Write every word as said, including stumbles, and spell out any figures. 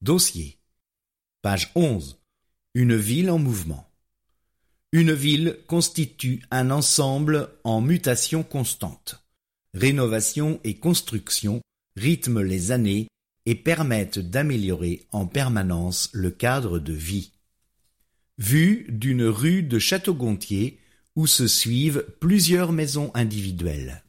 Dossier. Page onze. Une ville en mouvement. Une ville constitue un ensemble en mutation constante. Rénovation et construction rythment les années et permettent d'améliorer en permanence le cadre de vie. Vue d'une rue de Château-Gontier où se suivent plusieurs maisons individuelles.